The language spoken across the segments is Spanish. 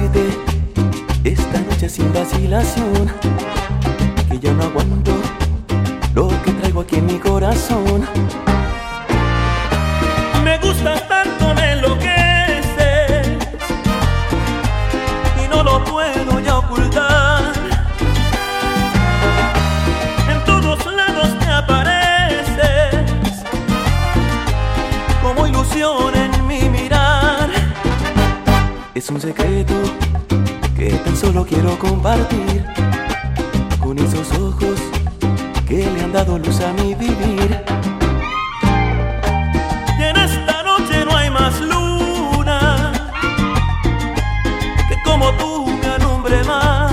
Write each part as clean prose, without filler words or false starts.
decirte esta noche sin vacilación que ya no aguanto lo que traigo aquí en mi corazón. Me gustas tanto, me enloqueces y no lo puedo ya ocultar. En todos lados te apareces como ilusión en mi mirar. Es un secreto que tan solo quiero compartir con esos ojos que le han dado luz a mi vivir. Y en esta noche no hay más luna que como tú me alumbre más.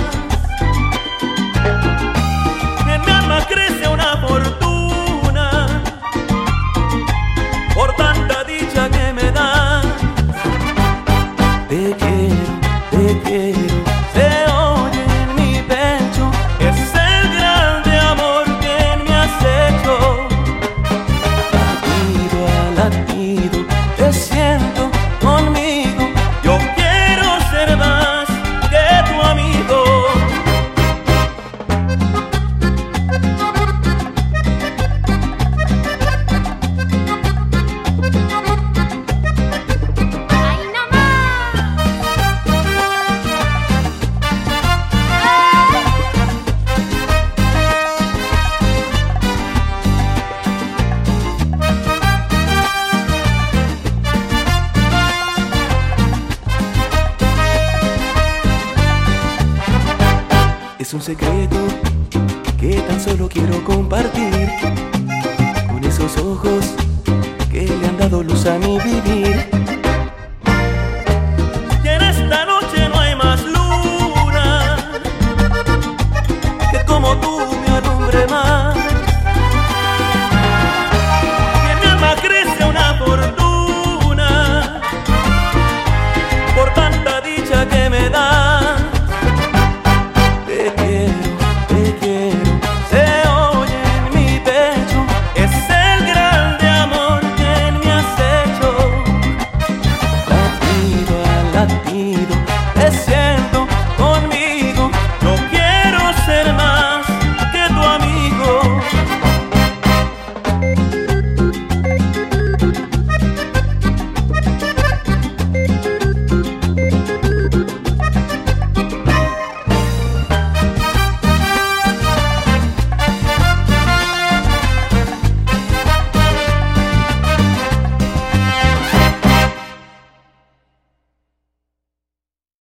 En mi alma crece una fortuna por tanta dicha que me das. Te quiero, Se oye en mi pecho, es el grande amor que me has hecho. latido a latido, Te siento conmigo, yo quiero ser más que tu amigo. ¡Ay, no más! es un secreto que tan solo quiero compartir con esos ojos que le han dado luz a mi vivir.